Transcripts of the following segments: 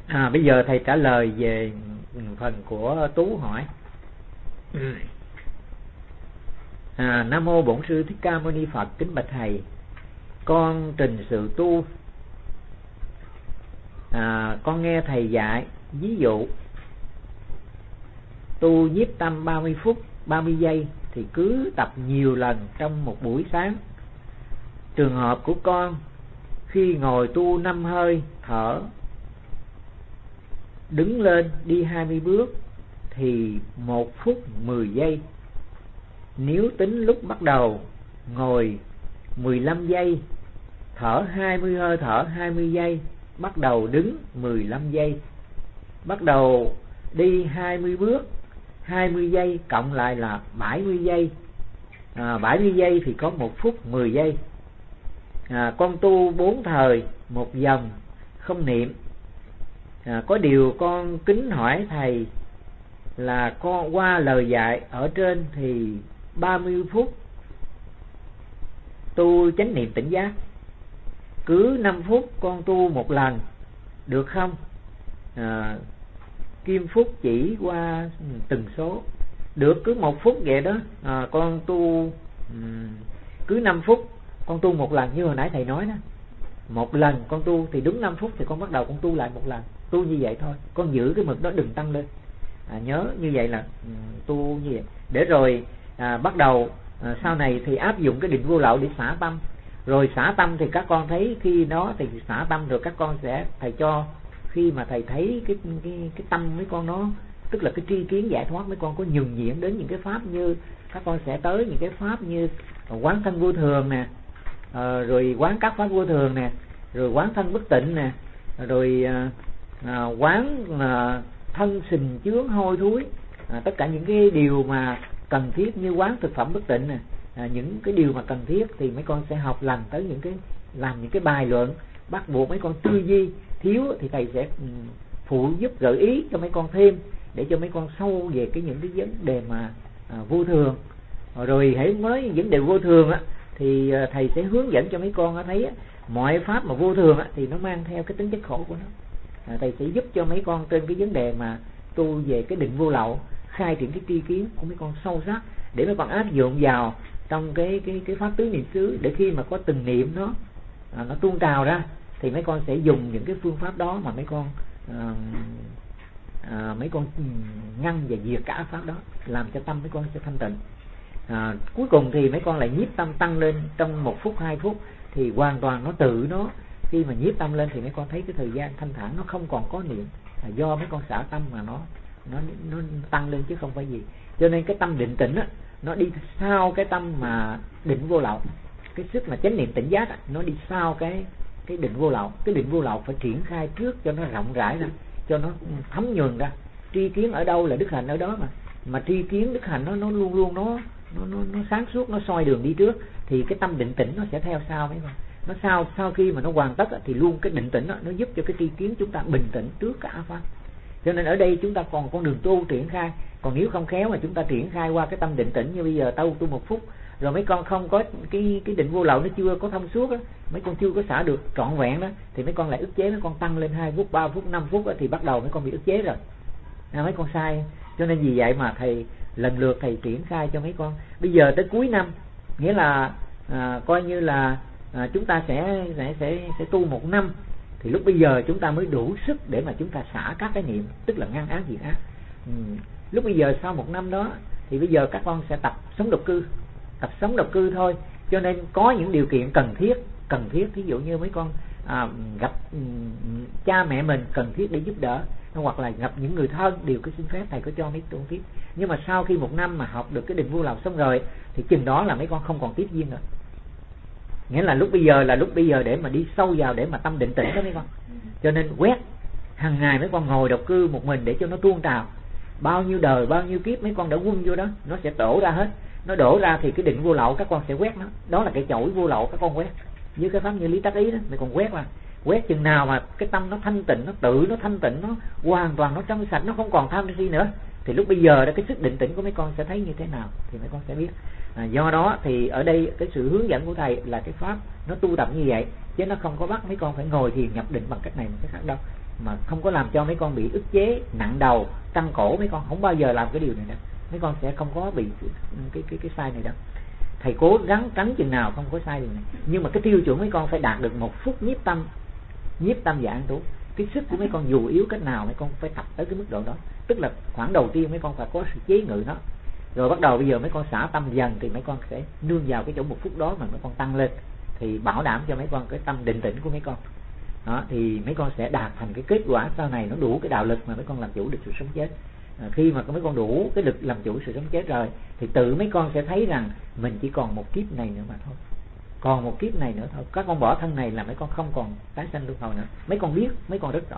Bây giờ thầy trả lời về phần của Tú hỏi. Nam mô Bổn Sư Thích Ca Mâu Ni Phật. Kính bạch thầy, con trình sự tu. Con nghe thầy dạy ví dụ tu nhiếp tâm 30 phút 30 giây thì cứ tập nhiều lần trong một buổi sáng. Trường hợp của con khi ngồi tu 5 hơi thở, đứng lên đi 20 bước thì 1 phút 10 giây. Nếu tính lúc bắt đầu ngồi 15 giây, thở 20 hơi thở 20 giây, bắt đầu đứng 15 giây, bắt đầu đi 20 bước 20 giây, cộng lại là 70 giây. 70 giây thì có 1 phút 10 giây. Con tu 4 thời 1 vòng không niệm. Có điều con kính hỏi thầy là con qua lời dạy ở trên thì 30 phút tu chánh niệm tỉnh giác, cứ 5 phút con tu một lần được không? Kim Phúc chỉ qua từng số được, cứ 1 phút vậy đó. Con tu cứ 5 phút con tu một lần, như hồi nãy thầy nói đó. Một lần con tu thì đúng 5 phút thì con bắt đầu con tu lại một lần. Tu như vậy thôi, con giữ cái mực đó đừng tăng lên. Nhớ như vậy là tu như vậy. Để rồi bắt đầu sau này thì áp dụng cái định vô lậu để xả tâm. Rồi xả tâm thì các con thấy khi đó thì xả tâm rồi các con sẽ, thầy cho khi mà thầy thấy cái tâm mấy con nó, tức là cái tri kiến giải thoát, mấy con có nhường nhịn đến những cái pháp như các con sẽ tới những cái pháp như quán thân vô thường nè, rồi quán các pháp vô thường nè, rồi quán thân bất tịnh nè, rồi quán thân sình chướng hôi thối, tất cả những cái điều mà cần thiết như quán thực phẩm bất tịnh nè, những cái điều mà cần thiết thì mấy con sẽ học lần tới những cái, làm những cái bài luận bắt buộc mấy con tư duy thiếu thì thầy sẽ phụ giúp gợi ý cho mấy con thêm để cho mấy con sâu về những cái vấn đề mà vô thường. Rồi hãy nói vấn đề vô thường thì thầy sẽ hướng dẫn cho mấy con thấy mọi pháp mà vô thường thì nó mang theo cái tính chất khổ của nó. Thầy sẽ giúp cho mấy con trên cái vấn đề mà tu về cái định vô lậu, khai triển cái tri kiến của mấy con sâu sắc để mấy con áp dụng vào trong cái pháp tứ niệm xứ, để khi mà có từng niệm nó tuôn trào ra thì mấy con sẽ dùng những cái phương pháp đó mà mấy con ngăn và diệt cả pháp đó, làm cho tâm mấy con sẽ thanh tịnh. Cuối cùng thì mấy con lại nhiếp tâm tăng lên trong 1 phút 2 phút thì hoàn toàn nó tự nó, khi mà nhiếp tâm lên thì mấy con thấy cái thời gian thanh thản, nó không còn có niệm, do mấy con xả tâm mà nó tăng lên chứ không phải gì. Cho nên cái tâm định tĩnh nó đi sau cái tâm mà định vô lậu. Cái sức mà chánh niệm tỉnh giác nó đi sau cái định vô lậu. Cái định vô lậu phải triển khai trước cho nó rộng rãi ra, cho nó thấm nhuần ra. Tri kiến ở đâu là đức hạnh ở đó mà tri kiến đức hạnh nó luôn luôn nó sáng suốt, nó soi đường đi trước thì cái tâm định tĩnh nó sẽ theo sau mấy con. Nó sau khi mà nó hoàn tất thì luôn cái định tĩnh nó giúp cho cái tri kiến chúng ta bình tĩnh trước cả pháp. Cho nên ở đây chúng ta còn con đường tu triển khai. Còn nếu không khéo mà chúng ta triển khai qua cái tâm định tĩnh như bây giờ tu 1 phút rồi mấy con không có cái định vô lậu, nó chưa có thông suốt mấy con chưa có xả được trọn vẹn đó thì mấy con lại ức chế, mấy con tăng lên 2 phút 3 phút 5 phút thì bắt đầu mấy con bị ức chế rồi. Mấy con sai. Cho nên vì vậy mà thầy lần lượt thầy triển khai cho mấy con. Bây giờ tới cuối năm, nghĩa là coi như là chúng ta sẽ tu 1 năm thì lúc bây giờ chúng ta mới đủ sức để mà chúng ta xả các cái niệm, tức là ngăn ác diệt ác. Lúc bây giờ sau 1 năm đó thì bây giờ các con sẽ tập sống độc cư thôi. Cho nên có những điều kiện cần thiết, ví dụ như mấy con gặp cha mẹ mình cần thiết để giúp đỡ, hoặc là gặp những người thân đều có xin phép thầy có cho mấy con tiếp. Nhưng mà sau khi 1 năm mà học được cái định vô lậu xong rồi thì chừng đó là mấy con không còn tiếp duyên nữa. Nghĩa là lúc bây giờ để mà đi sâu vào để mà tâm định tĩnh đó mấy con. Cho nên quét hàng ngày mấy con ngồi độc cư một mình để cho nó tuôn trào. Bao nhiêu đời bao nhiêu kiếp mấy con đã quân vô đó, nó sẽ đổ ra hết. Nó đổ ra thì cái định vô lậu các con sẽ quét nó. Đó là cái chổi vô lậu các con quét. Với cái pháp như lý tác ý đó, mấy con quét là quét chừng nào mà cái tâm nó thanh tịnh, nó tự nó thanh tịnh, nó hoàn toàn nó trong sạch, nó không còn tham si nữa thì lúc bây giờ đó cái sức định tĩnh của mấy con sẽ thấy như thế nào thì mấy con sẽ biết. Do đó thì ở đây cái sự hướng dẫn của thầy là cái pháp nó tu tập như vậy, chứ nó không có bắt mấy con phải ngồi thiền nhập định bằng cách này một cái khác đâu. mà không có làm cho mấy con bị ức chế nặng đầu căng cổ. Mấy con không bao giờ làm cái điều này đâu, mấy con sẽ không có bị cái sai này đâu. Thầy cố gắng tránh chừng nào không có sai điều này. Nhưng mà cái tiêu chuẩn mấy con phải đạt được 1 phút nhiếp tâm và an trú. Cái sức của mấy con dù yếu cách nào mấy con phải tập tới cái mức độ đó. Tức là khoảng đầu tiên mấy con phải có sự chế ngự nó, rồi bắt đầu bây giờ mấy con xả tâm dần thì mấy con sẽ nương vào cái chỗ 1 phút đó mà mấy con tăng lên, thì bảo đảm cho mấy con cái tâm định tĩnh của mấy con đó, thì mấy con sẽ đạt thành cái kết quả sau này nó đủ cái đạo lực mà mấy con làm chủ được sự sống chết. Khi mà mấy con đủ cái lực làm chủ sự sống chết rồi thì tự mấy con sẽ thấy rằng mình chỉ còn 1 kiếp này nữa mà thôi, còn 1 kiếp này nữa thôi. Các con bỏ thân này là mấy con không còn tái sanh luân hồi nữa. Mấy con biết, mấy con rất rõ.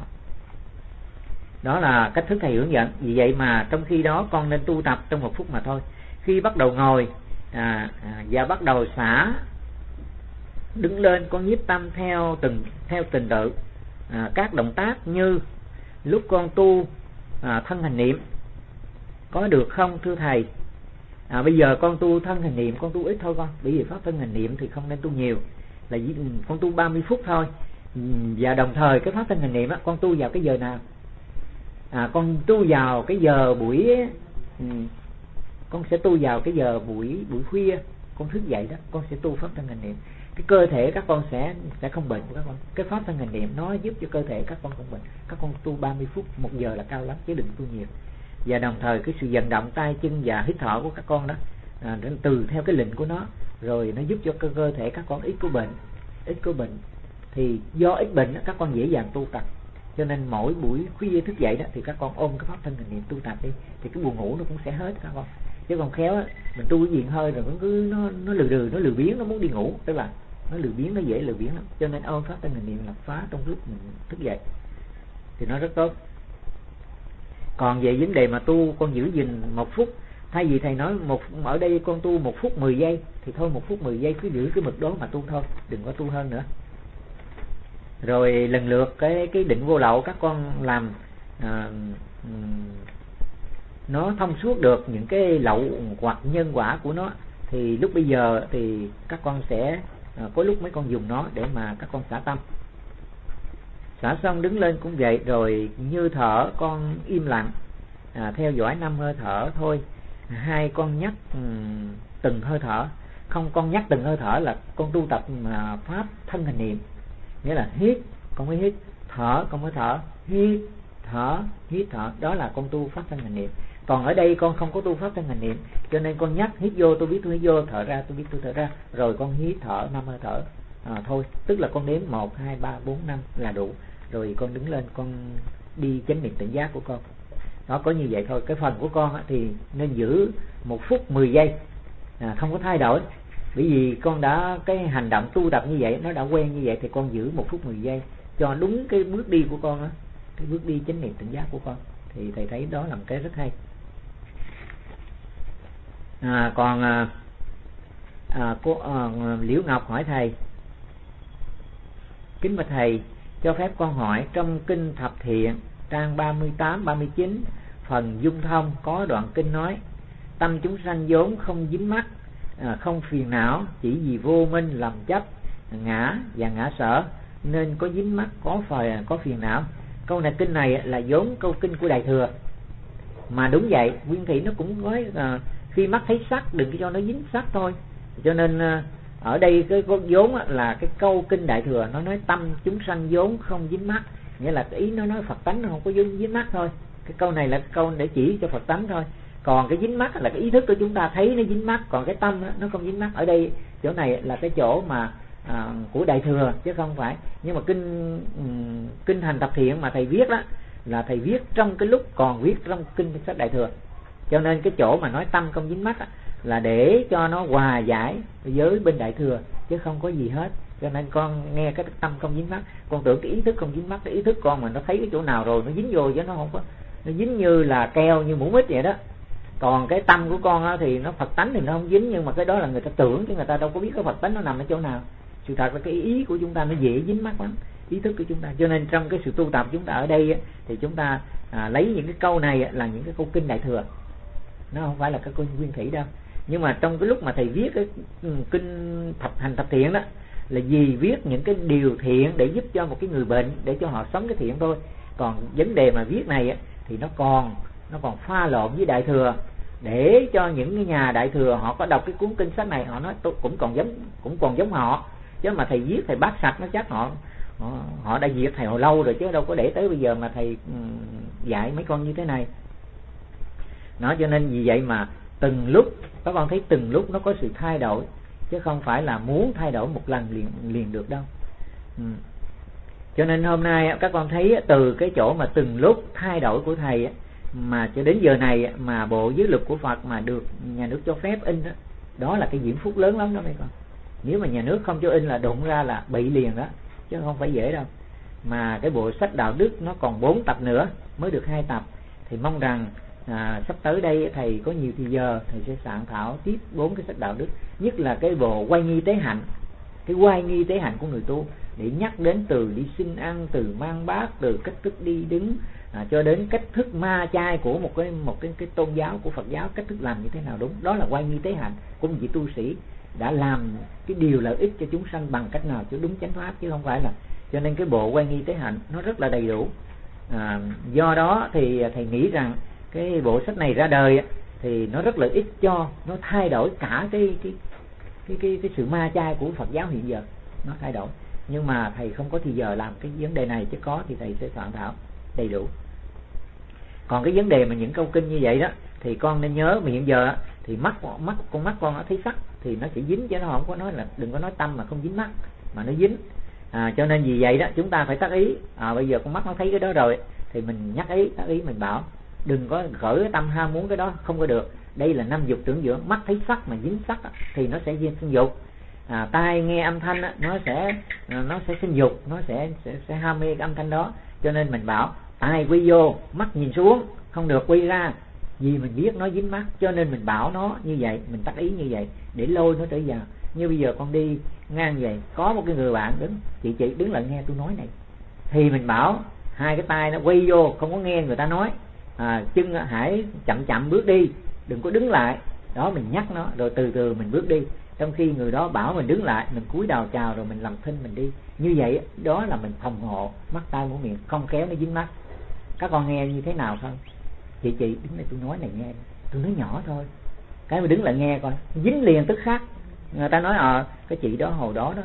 Đó là cách thức thầy hướng dẫn. Vì vậy mà trong khi đó con nên tu tập trong 1 phút mà thôi. Khi bắt đầu ngồi và bắt đầu xả, đứng lên, con nhiếp tâm theo trình tự các động tác như lúc con tu thân hành niệm. Có được không thưa thầy? Bây giờ con tu thân hành niệm con tu ít thôi con, bởi vì pháp thân hành niệm thì không nên tu nhiều, là con tu 30 phút thôi. Và đồng thời cái pháp thân hành niệm con tu vào cái giờ nào? Con tu vào cái giờ buổi con sẽ tu vào cái giờ buổi khuya, con thức dậy đó, con sẽ tu pháp thân hành niệm. Cái cơ thể các con sẽ không bệnh của các con. Cái pháp thân hành niệm nó giúp cho cơ thể các con không bệnh. Các con tu 30 phút, 1 giờ là cao lắm chứ đừng tu nhiều. Và đồng thời cái sự vận động tay chân và hít thở của các con đó từ theo cái lệnh của nó, rồi nó giúp cho cơ thể các con ít có bệnh. Thì do ít bệnh các con dễ dàng tu tập. Cho nên mỗi buổi khuya thức dậy đó thì các con ôm cái pháp thân hành niệm tu tập đi, thì cái buồn ngủ nó cũng sẽ hết các con. Chứ còn khéo mình tu cái diện hơi rồi nó lười biếng, nó muốn đi ngủ, tức là nó lười biếng, nó dễ lười biếng lắm. Cho nên ôm pháp thân hành niệm là phá trong lúc mình thức dậy thì nó rất tốt. Còn về vấn đề mà tu con giữ gìn 1 phút, thay vì thầy nói ở đây con tu 1 phút 10 giây thì thôi 1 phút 10 giây cứ giữ cái mực đó mà tu thôi, đừng có tu hơn nữa. Rồi lần lượt cái định vô lậu các con làm nó thông suốt được những cái lậu hoặc nhân quả của nó, thì lúc bây giờ thì các con sẽ có lúc mấy con dùng nó để mà các con xả tâm. Xả xong đứng lên cũng vậy. Rồi như thở con im lặng theo dõi 5 hơi thở thôi. 2 con nhắc từng hơi thở. Không, con nhắc từng hơi thở là con tu tập pháp thân hành niệm, nghĩa là hít con mới hít, thở con mới thở, hít thở, đó là con tu pháp thân hành niệm. Còn ở đây con không có tu pháp thân hành niệm, cho nên con nhắc hít vô tôi biết tôi hít vô, thở ra tôi biết tôi thở ra, rồi con hít thở 5 hơi thở thôi. Tức là con đếm 1, 2, 3, 4, 5 là đủ. Rồi con đứng lên con đi chánh niệm tỉnh giác của con. Đó, có như vậy thôi. Cái phần của con thì nên giữ 1 phút 10 giây, không có thay đổi. Bởi vì con đã cái hành động tu tập như vậy, nó đã quen như vậy, thì con giữ 1 phút 10 giây cho đúng cái bước đi của con đó, cái bước đi chánh niệm tỉnh giác của con. Thì thầy thấy đó là một cái rất hay. Cô Liễu Ngọc hỏi thầy: kính bạch thầy, cho phép con hỏi trong kinh Thập Thiện trang 38, 39 phần Dung Thông có đoạn kinh nói: tâm chúng sanh vốn không dính mắc, không phiền não, chỉ vì vô minh lầm chấp, ngã và ngã sở nên có dính mắc, có phiền não. Câu này kinh này là vốn câu kinh của Đại Thừa. Mà đúng vậy, Nguyên Thủy nó cũng nói khi mắt thấy sắc đừng cho nó dính sắc thôi. Cho nên ở đây cái vốn là cái câu kinh Đại Thừa, nó nói tâm chúng sanh vốn không dính mắc, nghĩa là cái ý nó nói Phật tánh nó không có dính mắc thôi. Cái câu này là câu để chỉ cho Phật tánh thôi. Còn cái dính mắc là cái ý thức của chúng ta thấy nó dính mắc, còn cái tâm nó không dính mắc. Ở đây chỗ này là cái chỗ mà của Đại Thừa chứ không phải. Nhưng mà kinh Hành Thập Thiện mà thầy viết đó là thầy viết trong cái lúc còn viết trong kinh sách Đại Thừa. Cho nên cái chỗ mà nói tâm không dính mắc là để cho nó hòa giải với bên Đại Thừa chứ không có gì hết. Cho nên con nghe cái tâm không dính mắc, con tưởng cái ý thức không dính mắc. Cái ý thức con mà nó thấy cái chỗ nào rồi nó dính vô chứ nó không có, nó dính như là keo, như mũ mít vậy đó. Còn cái tâm của con thì nó Phật tánh thì nó không dính, nhưng mà cái đó là người ta tưởng chứ người ta đâu có biết cái Phật tánh nó nằm ở chỗ nào. Sự thật là cái ý của chúng ta nó dễ dính mắc lắm, ý thức của chúng ta. Cho nên trong cái sự tu tập chúng ta ở đây thì chúng ta lấy những cái câu này là những cái câu kinh Đại Thừa, nó không phải là cái câu Nguyên Thủy đâu. Nhưng mà trong cái lúc mà thầy viết cái kinh Hành Thập Thiện đó là vì viết những cái điều thiện để giúp cho một cái người bệnh, để cho họ sống cái thiện thôi. Còn vấn đề mà viết này á, thì nó còn pha lộn với Đại Thừa, để cho những cái nhà Đại Thừa họ có đọc cái cuốn kinh sách này, họ nói tôi cũng còn giống họ, chứ mà thầy viết thầy bắt sạch nó chắc họ đã diệt thầy hồi lâu rồi, chứ đâu có để tới bây giờ mà thầy dạy mấy con như thế này. Nó cho nên vì vậy mà từng lúc các con thấy từng lúc nó có sự thay đổi, chứ không phải là muốn thay đổi một lần liền được đâu. Cho nên hôm nay các con thấy từ cái chỗ mà từng lúc thay đổi của thầy mà cho đến giờ này mà bộ giới luật của Phật mà được nhà nước cho phép in đó, đó là cái diễm phúc lớn lắm đó mấy con. Nếu mà nhà nước không cho in là đụng ra là bị liền đó, chứ không phải dễ đâu. Mà cái bộ sách đạo đức nó còn 4 tập nữa, mới được 2 tập, thì mong rằng sắp tới đây thầy có nhiều thì giờ thầy sẽ soạn thảo tiếp 4 cái sách đạo đức, nhất là cái bộ Oai nghi tế hạnh, cái oai nghi tế hạnh của người tu, để nhắc đến từ đi xin ăn, từ mang bát, từ cách thức đi đứng, cho đến cách thức ma chay của một cái tôn giáo của Phật giáo, cách thức làm như thế nào đúng. Đó là oai nghi tế hạnh của một vị tu sĩ đã làm cái điều lợi ích cho chúng sanh bằng cách nào cho đúng chánh pháp, chứ không phải là. Cho nên cái bộ oai nghi tế hạnh nó rất là đầy đủ. Do đó thì thầy nghĩ rằng cái bộ sách này ra đời thì nó rất lợi ích, cho nó thay đổi cả cái sự ma chay của Phật giáo hiện giờ, nó thay đổi. Nhưng mà thầy không có thì giờ làm cái vấn đề này, chứ có thì thầy sẽ soạn thảo đầy đủ. Còn cái vấn đề mà những câu kinh như vậy đó thì con nên nhớ, mà hiện giờ thì con mắt con nó thấy sắc thì nó sẽ dính, chứ nó không có nói là đừng có nói tâm mà không dính mắt, mà nó dính. Cho nên vì vậy đó chúng ta phải tác ý. Bây giờ con mắt nó thấy cái đó rồi thì mình tác ý mình bảo đừng có khởi cái tâm ham muốn cái đó, không có được. Đây là 5 dục tưởng dưỡng, mắt thấy sắc mà dính sắc thì nó sẽ sinh dục. Tai nghe âm thanh nó sẽ sinh dục, nó sẽ ham mê cái âm thanh đó. Cho nên mình bảo tai quy vô, mắt nhìn xuống, không được quy ra, vì mình biết nó dính mắt, cho nên mình bảo nó như vậy, mình tác ý như vậy để lôi nó trở vào. Như bây giờ con đi ngang vậy, có một cái người bạn đứng, chị đứng lại nghe tôi nói này, thì mình bảo hai cái tay nó quay vô, không có nghe người ta nói, chân hãy chậm bước đi, đừng có đứng lại. Đó, mình nhắc nó rồi từ từ mình bước đi, trong khi người đó bảo mình đứng lại, mình cúi đầu chào rồi mình làm thinh mình đi. Như vậy đó là mình phòng hộ mắt tai mũi miệng, không kéo nó dính mắt. Các con nghe như thế nào không? Chị đứng lại tôi nói này nghe, tôi nói nhỏ thôi, cái mà đứng lại nghe coi, dính liền tức khắc. Người ta nói cái chị đó hồi đó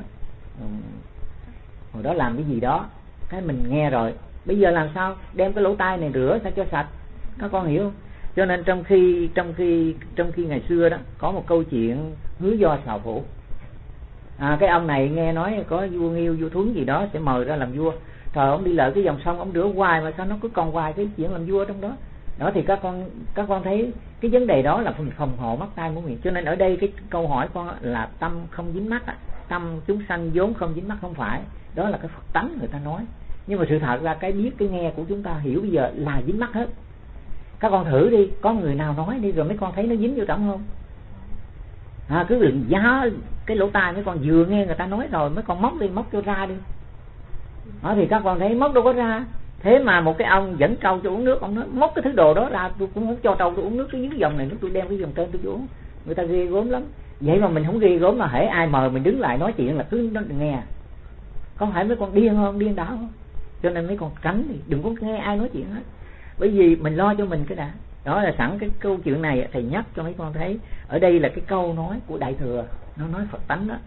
làm cái gì đó, cái mình nghe rồi, bây giờ làm sao đem cái lỗ tai này rửa sao cho sạch. Các con hiểu không? Cho nên trong khi ngày xưa đó có một câu chuyện Hứa Do Sào Phủ. Cái ông này nghe nói có vua Nghiêu, vua Thuấn gì đó sẽ mời ra làm vua. Trời, ông đi lợi cái dòng sông ông rửa hoài mà sao nó cứ còn hoài cái chuyện làm vua trong đó. Đó thì các con thấy cái vấn đề đó là phòng hộ mắt tai mũi miệng. Cho nên ở đây cái câu hỏi con là tâm không dính mắt, tâm chúng sanh vốn không dính mắt, không phải. Đó là cái Phật tánh người ta nói. Nhưng mà sự thật ra cái biết cái nghe của chúng ta hiểu bây giờ là dính mắt hết. Các con thử đi, có người nào nói đi rồi mấy con thấy nó dính vô trọng không? Cứ đừng giá cái lỗ tai, mấy con vừa nghe người ta nói rồi mấy con móc cho ra đi. Thì các con thấy móc đâu có ra. Thế mà một cái ông dẫn trâu cho uống nước, ông nói móc cái thứ đồ đó ra, tôi cũng không cho trâu tôi uống nước, cái dòng này tôi đem cái dòng trên tôi uống. Người ta ghê gớm lắm. Vậy mà mình không ghê gớm, mà hễ ai mời mình đứng lại nói chuyện là cứ nó nghe. Có phải mấy con điên không, điên đảo không? Cho nên mấy con tránh đi, đừng có nghe ai nói chuyện hết. Bởi vì mình lo cho mình cái đã. Đó là sẵn cái câu chuyện này thầy nhắc cho mấy con thấy. Ở đây là cái câu nói của Đại Thừa, nó nói Phật tánh đó.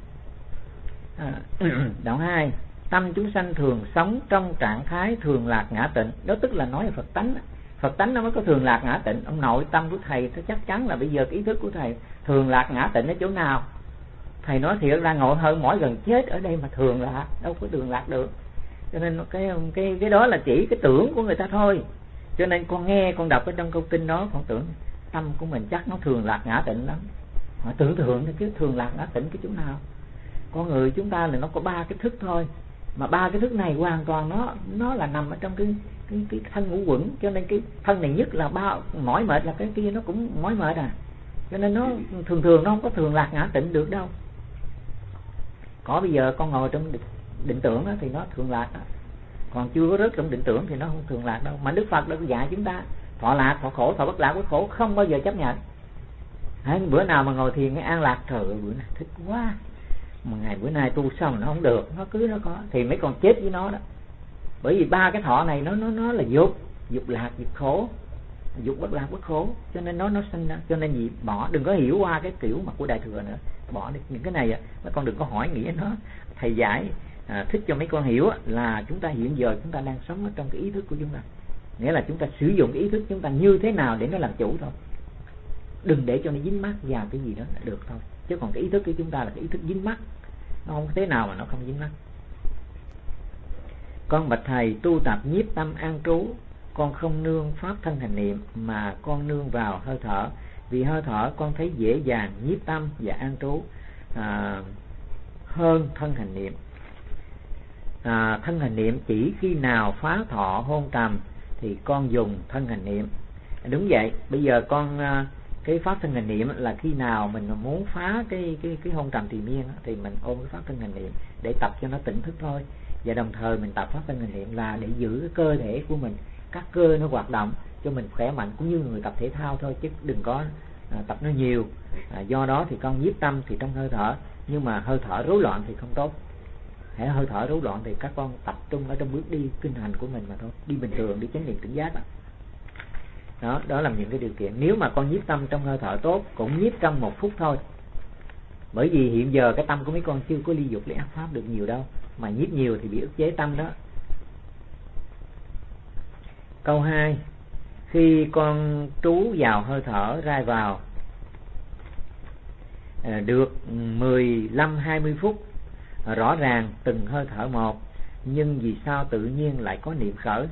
Đoạn 2, tâm chúng sanh thường sống trong trạng thái thường lạc ngã tịnh. Đó tức là nói về Phật tánh. Phật tánh nó mới có thường lạc ngã tịnh. Ông nội tâm của thầy nó chắc chắn là bây giờ cái ý thức của thầy thường lạc ngã tịnh ở chỗ nào? Thầy nói thiệt ra ngồi hơn mỏi gần chết ở đây mà thường lạc, đâu có thường lạc được. Cho nên cái đó là chỉ cái tưởng của người ta thôi. Cho nên con nghe, con đọc ở trong câu kinh đó, con tưởng tâm của mình chắc nó thường lạc ngã tịnh lắm. Mà tưởng tượng chứ thường lạc ngã tịnh cái chỗ nào? Con người chúng ta là nó có 3 cái thức thôi, mà 3 cái thức này hoàn toàn nó là nằm ở trong cái thân ngũ quẩn. Cho nên cái thân này nhất là mỏi mệt, là cái kia nó cũng mỏi mệt Cho nên nó thường nó không có thường lạc ngã tịnh được đâu. Có bây giờ con ngồi trong định tưởng đó, thì nó thường lạc đó. Còn chưa có rớt trong định tưởng thì nó không thường lạc đâu. Mà Đức Phật đã dạy chúng ta thọ lạc, thọ khổ, thọ bất lạc, bất khổ không bao giờ chấp nhận. Bữa nào mà ngồi thiền cái an lạc, trời ơi bữa nay thích quá, mà ngày bữa nay tu xong nó không được, nó cứ nó có, thì mấy con chết với nó đó. Bởi vì ba cái thọ này nó là dục lạc dục khổ, dục bất lạc bất khổ, cho nên nó sinh ra. Cho nên gì bỏ, đừng có hiểu qua cái kiểu mà của Đại Thừa nữa, bỏ đi những cái này. Mấy con đừng có hỏi nghĩa nó, thầy giải thích cho mấy con hiểu là chúng ta hiện giờ chúng ta đang sống ở trong cái ý thức của chúng ta, nghĩa là chúng ta sử dụng cái ý thức chúng ta như thế nào để nó làm chủ thôi, đừng để cho nó dính mắc vào cái gì đó là được thôi. Chứ còn cái ý thức của chúng ta là cái ý thức dính mắc, nó không thế nào mà nó không dính mắc. Con bạch thầy, tu tập nhiếp tâm an trú, con không nương pháp thân hành niệm mà con nương vào hơi thở. Vì hơi thở con thấy dễ dàng nhiếp tâm và an trú hơn thân hành niệm. Thân hành niệm chỉ khi nào phá thọ hôn trầm thì con dùng thân hành niệm. Đúng vậy, bây giờ con cái pháp thân hành niệm là khi nào mình muốn phá cái hôn trầm thì miên thì mình ôm cái pháp thân hành niệm để tập cho nó tỉnh thức thôi. Và đồng thời mình tập pháp thân hành niệm là để giữ cái cơ thể của mình, các cơ nó hoạt động cho mình khỏe mạnh, cũng như người tập thể thao thôi, chứ đừng có tập nó nhiều. Do đó thì con nhiếp tâm thì trong hơi thở, nhưng mà hơi thở rối loạn thì không tốt. Hãy hơi thở rối loạn thì các con tập trung ở trong bước đi kinh hành của mình mà thôi, đi bình thường, đi chánh niệm tỉnh giác đó. Đó là những cái điều kiện. Nếu mà con nhiếp tâm trong hơi thở tốt, cũng nhiếp trong 1 phút thôi. Bởi vì hiện giờ cái tâm của mấy con chưa có ly dục ly ác pháp được nhiều đâu, mà nhiếp nhiều thì bị ức chế tâm đó. Câu 2. Khi con trú vào hơi thở ra vào được 15-20 phút, rõ ràng từng hơi thở một, nhưng vì sao tự nhiên lại có niệm khởi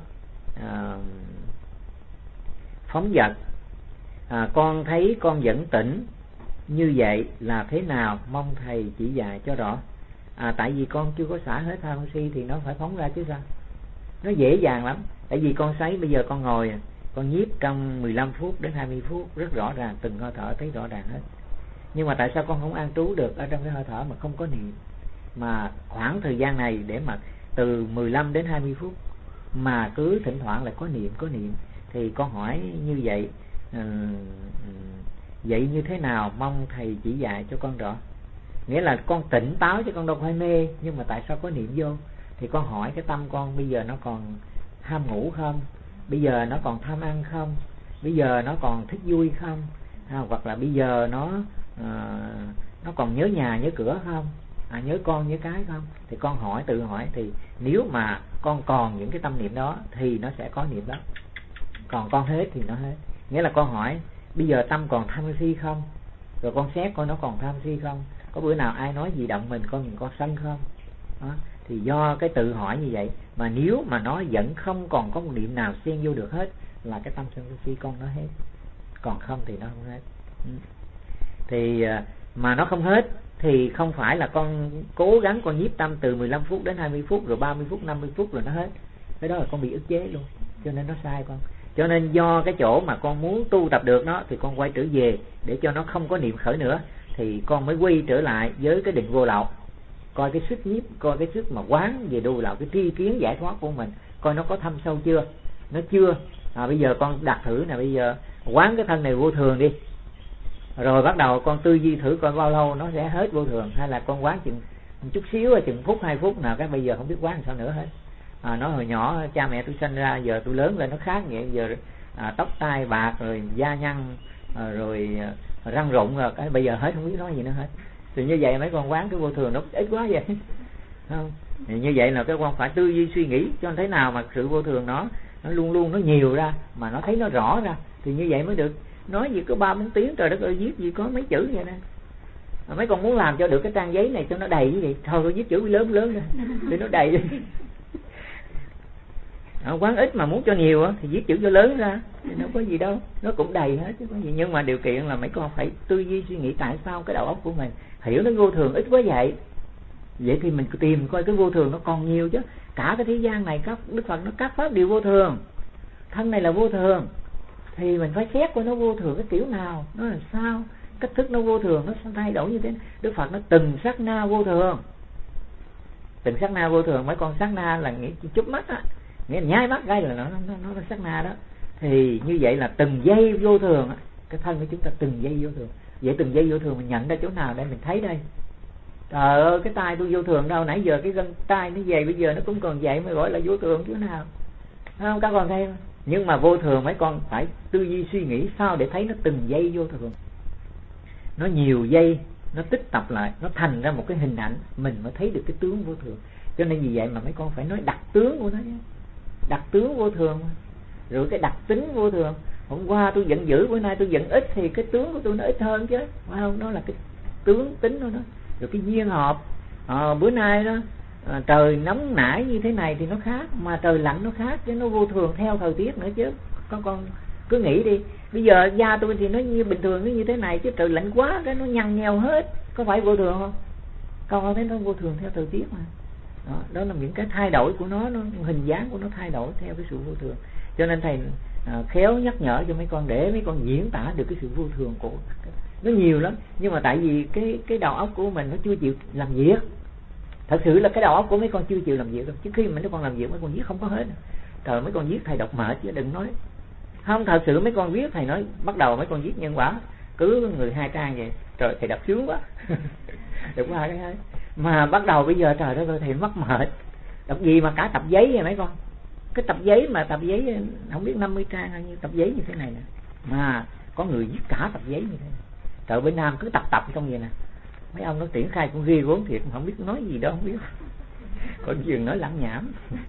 phóng dật? Con thấy con vẫn tỉnh như vậy là thế nào? Mong thầy chỉ dạy cho rõ. Tại vì con chưa có xả hết tham si thì nó phải phóng ra chứ sao. Nó dễ dàng lắm. Tại vì con thấy bây giờ con ngồi, con nhiếp trong 15 phút đến 20 phút rất rõ ràng, từng hơi thở thấy rõ ràng hết. Nhưng mà tại sao con không an trú được ở trong cái hơi thở mà không có niệm? Mà khoảng thời gian này để mà từ 15 đến 20 phút mà cứ thỉnh thoảng lại có niệm thì con hỏi như vậy, vậy như thế nào? Mong thầy chỉ dạy cho con rõ. Nghĩa là con tỉnh táo chứ con đâu phải mê, nhưng mà tại sao có niệm vô? Thì con hỏi cái tâm con bây giờ nó còn ham ngủ không? Bây giờ nó còn tham ăn không? Bây giờ nó còn thích vui không? Hoặc là bây giờ nó còn nhớ nhà nhớ cửa không? Nhớ con nhớ cái không? Thì con hỏi, tự hỏi. Thì nếu mà con còn những cái tâm niệm đó thì nó sẽ có niệm đó, còn con hết thì nó hết. Nghĩa là con hỏi bây giờ tâm còn tham si không, rồi con xét coi nó còn tham si không, có bữa nào ai nói gì động mình con nhìn con sân không đó. Thì do cái tự hỏi như vậy mà nếu mà nó vẫn không còn có một niệm nào xen vô được hết là cái tâm sân si con nó hết, còn không thì nó không hết. Thì mà nó không hết thì không phải là con cố gắng con nhiếp tâm từ 15 phút đến 20 phút rồi 30 phút 50 phút rồi nó hết. Cái đó là con bị ức chế luôn, cho nên nó sai con. Cho nên do cái chỗ mà con muốn tu tập được nó thì con quay trở về để cho nó không có niệm khởi nữa, thì con mới quay trở lại với cái định vô lậu, coi cái sức nhiếp, coi cái sức mà quán về vô lậu, cái tri kiến giải thoát của mình, coi nó có thâm sâu chưa. Nó chưa, bây giờ con đặt thử nè, bây giờ quán cái thân này vô thường đi, rồi bắt đầu con tư duy thử coi bao lâu nó sẽ hết vô thường, hay là con quán chừng chút xíu, chừng phút 2 phút nào, cái bây giờ không biết quán làm sao nữa hết. Nói hồi nhỏ cha mẹ tôi sinh ra, giờ tôi lớn lên nó khác vậy, giờ tóc tai bạc rồi da nhăn rồi răng rụng rồi, cái bây giờ hết không biết nói gì nữa hết. Thì như vậy mấy con quán cái vô thường nó ít quá vậy không? Thì như vậy là các con phải tư duy suy nghĩ cho thế nào mà sự vô thường nó luôn luôn nó nhiều ra mà nó thấy nó rõ ra, thì như vậy mới được. Nói gì có 3-4 tiếng trời đất ơi, viết gì có mấy chữ vậy nè. Mấy con muốn làm cho được cái trang giấy này cho nó đầy như vậy, thôi tôi viết chữ lớn lớn ra để nó đầy đi. Quán ít mà muốn cho nhiều thì viết chữ cho lớn ra thì nó có gì đâu, nó cũng đầy hết chứ có gì. Nhưng mà điều kiện là mấy con phải tư duy suy nghĩ tại sao cái đầu óc của mình hiểu nó vô thường ít quá vậy. Vậy thì mình tìm coi cái vô thường nó còn nhiều chứ. Cả cái thế gian này các Đức Phật nó các pháp đều vô thường, thân này là vô thường, thì mình phải xét coi nó vô thường cái kiểu nào, nó là sao, cách thức nó vô thường, nó thay đổi như thế nào. Đức Phật nó từng sát na vô thường, từng sát na vô thường. Mấy con sát na là nghĩ chớp mắt á, nghĩa là nháy mắt cái là nó sát na đó. Thì như vậy là từng giây vô thường á, cái thân của chúng ta từng giây vô thường. Vậy từng giây vô thường mình nhận ra chỗ nào để mình thấy đây? Trời ơi, cái tay tôi vô thường đâu, nãy giờ cái gân tay nó về bây giờ nó cũng còn vậy mới gọi là vô thường chứ nào. Thấy không, các con thấy không? Nhưng mà vô thường mấy con phải tư duy suy nghĩ sao để thấy nó từng giây vô thường. Nó nhiều giây, nó tích tập lại, nó thành ra một cái hình ảnh, mình mới thấy được cái tướng vô thường. Cho nên vì vậy mà mấy con phải nói đặc tướng của nó nhé. Đặc tướng vô thường, rồi cái đặc tính vô thường. Hôm qua tôi giận dữ, bữa nay tôi giận ít thì cái tướng của tôi nó ít hơn chứ, phải không? Nó là cái tướng tính của nó. Rồi cái duyên hợp, bữa nay đó trời nóng nảy như thế này thì nó khác, mà trời lạnh nó khác, chứ nó vô thường theo thời tiết nữa chứ. Con cứ nghĩ đi, bây giờ da tôi thì nó như bình thường, nó như thế này, chứ trời lạnh quá cái nó nhăn nheo hết, có phải vô thường không? Con thấy nó vô thường theo thời tiết mà. Đó là những cái thay đổi của nó hình dáng của nó thay đổi theo cái sự vô thường. Cho nên thầy khéo nhắc nhở cho mấy con để mấy con diễn tả được cái sự vô thường của nó nhiều lắm. Nhưng mà tại vì cái đầu óc của mình nó chưa chịu làm việc. Thật sự là cái đầu óc của mấy con chưa chịu làm việc đâu. Chứ khi mà mấy con làm việc mấy con viết không có hết. Trời, mấy con viết thầy đọc mệt chứ đừng nói. Không, thật sự mấy con viết thầy nói bắt đầu mấy con viết nhân quả cứ người 2 trang vậy. Trời, thầy đọc sướng quá. Đọc qua cái hơi. Mà bắt đầu bây giờ trời đất ơi thầy mất mệt. Đọc gì mà cả tập giấy vậy mấy con. Cái tập giấy mà tập giấy không biết 50 trang hay như tập giấy như thế này nè. Mà có người viết cả tập giấy như thế này. Trời, bên Nam cứ tập trong vậy nè. Mấy ông nó triển khai cũng ghê gớm thiệt, không biết nói gì đâu không biết. Còn dừng nói lẳng nhảm.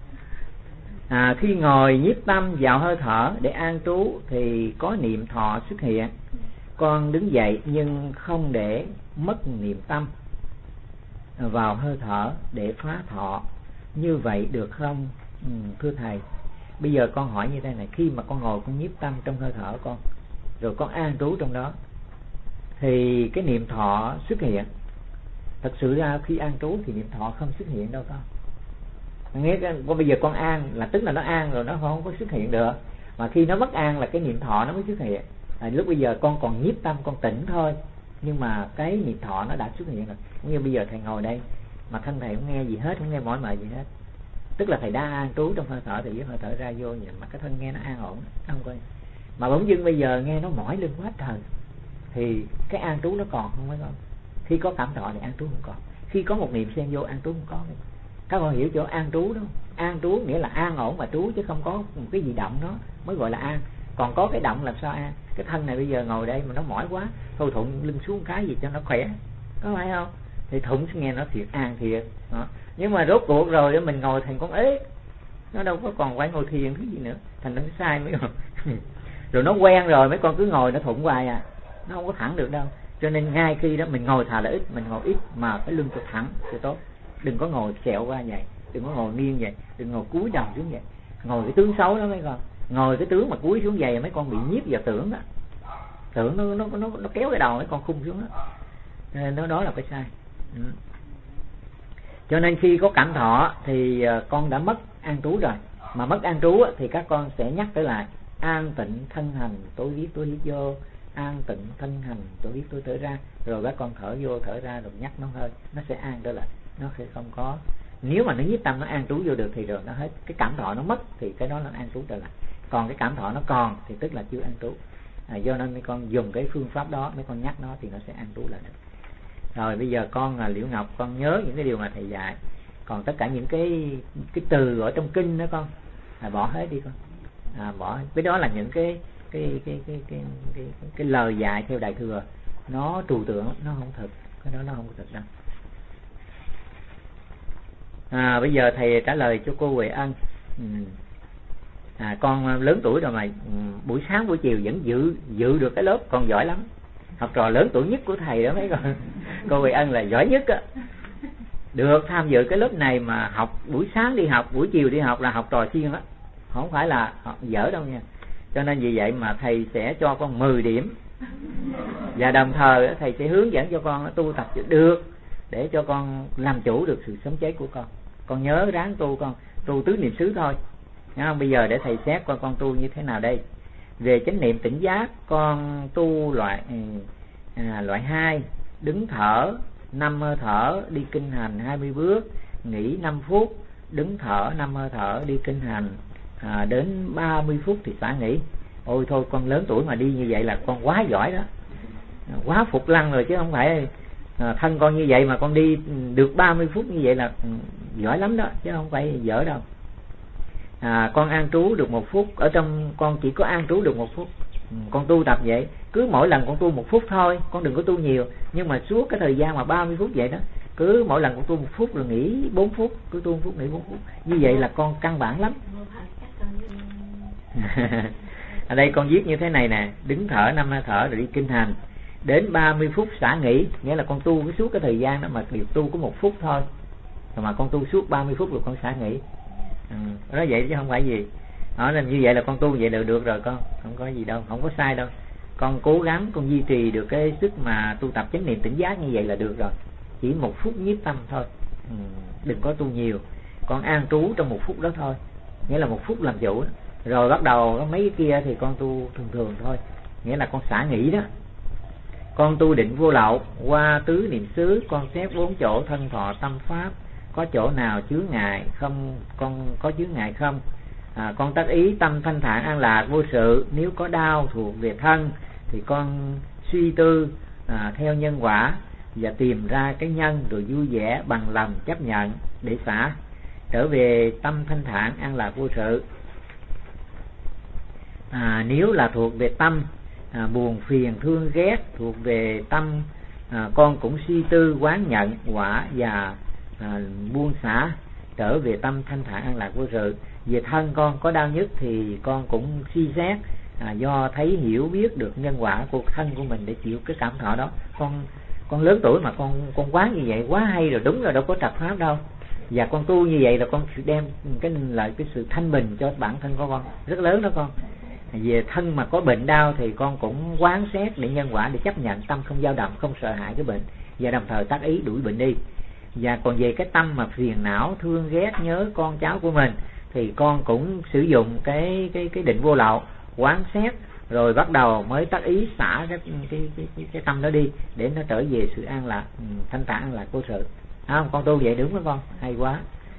Khi ngồi nhiếp tâm vào hơi thở để an trú thì có niệm thọ xuất hiện. Con đứng dậy nhưng không để mất niệm tâm vào hơi thở để phá thọ. Như vậy được không? Thưa thầy, bây giờ con hỏi như thế này, khi mà con ngồi con nhiếp tâm trong hơi thở con, rồi con an trú trong đó, thì cái niệm thọ xuất hiện. Thật sự ra khi an trú thì niệm thọ không xuất hiện đâu con. Nghe bây giờ con an là tức là nó an rồi, nó không có xuất hiện được. Mà khi nó mất an là cái niệm thọ nó mới xuất hiện. Lúc bây giờ con còn nhiếp tâm, con tỉnh thôi, nhưng mà cái niệm thọ nó đã xuất hiện rồi. Như bây giờ thầy ngồi đây mà thân thầy không nghe gì hết, không nghe mỏi mệt gì hết, tức là thầy đã an trú trong hơi thở, thì với hơi thở ra vô vậy mà cái thân nghe nó an ổn, không coi. Mà bỗng dưng bây giờ nghe nó mỏi lưng quá trời, thì cái an trú nó còn không mấy con? Khi có cảm thọ thì an trú không còn, khi có một niệm xen vô an trú không có. Các con hiểu chỗ an trú đó. An trú nghĩa là an ổn mà trú, chứ không có một cái gì động nó mới gọi là an. Còn có cái động làm sao an? Cái thân này bây giờ ngồi đây mà nó mỏi quá, thôi thụng lưng xuống cái gì cho nó khỏe, có phải không? Thì thụng nghe nó thiệt an thiệt đó. Nhưng mà rốt cuộc rồi mình ngồi thành con ế, nó đâu có còn phải ngồi thiền cái gì nữa, thành nó sai mấy con. Rồi nó quen rồi mấy con cứ ngồi nó thụng hoài nó không có thẳng được đâu. Cho nên ngay khi đó mình ngồi thà là ít, mình ngồi ít mà cái lưng cho thẳng thì tốt. Đừng có ngồi xẹo qua vậy, đừng có ngồi nghiêng vậy, đừng ngồi cúi đầu xuống vậy. Ngồi cái tướng xấu đó mấy con, ngồi cái tướng mà cúi xuống vậy mấy con bị nhiếp vào tưởng đó. Tưởng nó kéo cái đầu mấy con khung xuống đó. Nên đó là cái sai. Cho nên khi có cảm thọ thì con đã mất an trú rồi. Mà mất an trú thì các con sẽ nhắc trở lại an tịnh thân hành tối viết tối hít vô, an tịnh thân hành tối viết tối thở ra. Rồi các con thở vô thở ra rồi nhắc nó hơi, nó sẽ an trở lại. Nó sẽ không có, nếu mà nó nhiếp tâm nó an trú vô được thì rồi nó hết. Cái cảm thọ nó mất thì cái đó nó an trú trở lại. Còn cái cảm thọ nó còn thì tức là chưa an trú. Do nên mấy con dùng cái phương pháp đó, mấy con nhắc nó thì nó sẽ an trú lại được. Rồi bây giờ con là Liễu Ngọc, con nhớ những cái điều mà thầy dạy. Còn tất cả những cái từ ở trong kinh đó con bỏ hết đi con. Bỏ cái đó là những cái lời dạy theo Đại Thừa, nó trừu tượng, nó không thực, cái đó nó không thực đâu. Bây giờ thầy trả lời cho cô Huệ Ân. Con lớn tuổi rồi mà buổi sáng buổi chiều vẫn dự được cái lớp, con giỏi lắm. Học trò lớn tuổi nhất của thầy đó mấy con. Cô Huệ Ân là giỏi nhất á. Được tham dự cái lớp này mà học buổi sáng đi học, buổi chiều đi học là học trò siêng á, không phải là dở đâu nha. Cho nên vì vậy mà thầy sẽ cho con 10 điểm. Và đồng thời thầy sẽ hướng dẫn cho con tu tập được, để cho con làm chủ được sự sống chết của con. Con nhớ ráng tu, con tu tứ niệm xứ thôi. Bây giờ để thầy xét coi con tu như thế nào đây. Về chánh niệm tỉnh giác, con tu loại 2, đứng thở 5 hơi thở, đi kinh hành 20 bước, nghỉ 5 phút, đứng thở 5 hơi thở, đi kinh hành đến 30 phút thì xả nghỉ. Ôi thôi, con lớn tuổi mà đi như vậy là con quá giỏi đó, quá phục lăng rồi chứ không phải thân con như vậy mà con đi được 30 phút như vậy là giỏi lắm đó, chứ không phải dở đâu. Con an trú được 1 phút, ở trong con chỉ có an trú được 1 phút. Con tu tập vậy, cứ mỗi lần con tu 1 phút thôi, con đừng có tu nhiều, nhưng mà suốt cái thời gian mà 30 phút vậy đó, cứ mỗi lần con tu 1 phút rồi nghỉ 4 phút, cứ tu 1 phút nghỉ 4 phút, như vậy là con căn bản lắm. Ở đây con viết như thế này nè: đứng thở 5 hơi thở rồi đi kinh hành, đến 30 phút xả nghỉ, nghĩa là con tu cái suốt cái thời gian đó mà điều tu có 1 phút thôi, mà con tu suốt 30 phút rồi con xả nghỉ. Nói vậy chứ không phải gì. Đó, nên như vậy là con tu vậy là được rồi con, không có gì đâu, không có sai đâu. Con cố gắng con duy trì được cái sức mà tu tập chánh niệm tỉnh giác như vậy là được rồi, chỉ 1 phút nhiếp tâm thôi. Đừng có tu nhiều, con an trú trong 1 phút đó thôi, nghĩa là 1 phút làm chủ đó. Rồi bắt đầu mấy cái kia thì con tu thường thường thôi, nghĩa là con xả nghỉ đó. Con tu định vô lậu, qua tứ niệm xứ, con xét 4 chỗ thân thọ tâm pháp, có chỗ nào chướng ngại không, con có chướng ngại không? Con tác ý tâm thanh thản an lạc vô sự, nếu có đau thuộc về thân thì con suy tư theo nhân quả và tìm ra cái nhân, rồi vui vẻ bằng lòng chấp nhận để xả, trở về tâm thanh thản an lạc vô sự. Nếu là thuộc về tâm buồn phiền thương ghét, thuộc về tâm con cũng suy tư quán nhận quả và buông xả, trở về tâm thanh thản an lạc vô sự. Về thân con có đau nhức thì con cũng suy xét do thấy hiểu biết được nhân quả của thân của mình để chịu cái cảm thọ đó. Con lớn tuổi mà con quán như vậy quá hay rồi, đúng rồi, đâu có trật pháp đâu. Và con tu như vậy là con đem cái sự thanh bình cho bản thân của con rất lớn đó con. Về thân mà có bệnh đau thì con cũng quán xét để nhân quả, để chấp nhận, tâm không dao động, không sợ hãi cái bệnh, và đồng thời tác ý đuổi bệnh đi. Và còn về cái tâm mà phiền não thương ghét nhớ con cháu của mình thì con cũng sử dụng cái định vô lậu, quán xét, rồi bắt đầu mới tác ý xả cái tâm đó đi để nó trở về sự an lạc, thanh thản an lạc vô sự. Không, con tu vậy đúng đó con, hay quá.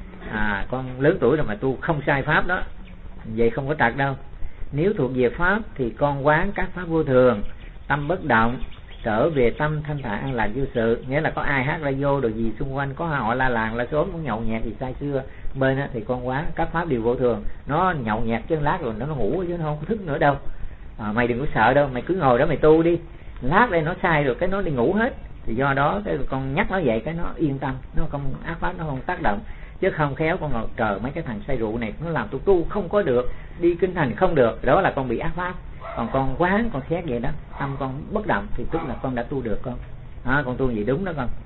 Con lớn tuổi rồi mà tu không sai pháp đó, vậy không có trật đâu. Nếu thuộc về pháp thì con quán các pháp vô thường, tâm bất động, trở về tâm thanh thản an lạc vô sự. Nghĩa là có ai hát radio đồ gì xung quanh, có họ la làng la xóm, có nhậu nhẹt gì say xưa bên đó, thì con quán các pháp đều vô thường. Nó nhậu nhẹt chân lát rồi nó ngủ chứ nó không có thức nữa đâu. Mày đừng có sợ đâu, mày cứ ngồi đó mày tu đi, lát đây nó sai rồi cái nó đi ngủ hết. Thì do đó cái con nhắc nó vậy, cái nó yên tâm, nó không ác pháp, nó không tác động. Chứ không khéo con ngồi trời mấy cái thằng say rượu này nó làm tôi tu không có được, đi kinh thành không được, đó là con bị ác pháp. Còn con quán, con xét vậy đó, tâm con bất động thì tức là con đã tu được con. Con tu gì đúng đó con.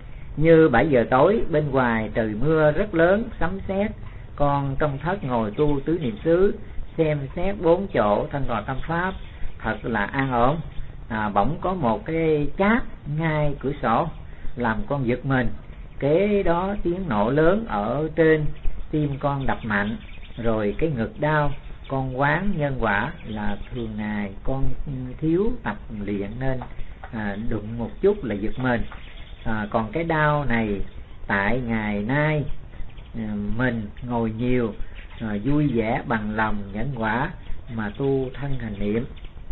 Như 7 giờ tối bên ngoài trời mưa rất lớn, sấm sét, con trong thất ngồi tu tứ niệm xứ, xem xét 4 chỗ thân thọ tâm pháp, thật là an ổn. Bỗng có một cái chát ngay cửa sổ làm con giật mình. Kế đó tiếng nổ lớn ở trên, tim con đập mạnh, rồi cái ngực đau. Con quán nhân quả là thường ngày con thiếu tập luyện nên đụng một chút là giật mình. Còn cái đau này tại ngày nay mình ngồi nhiều, vui vẻ bằng lòng nhẫn quả mà tu thân hành niệm.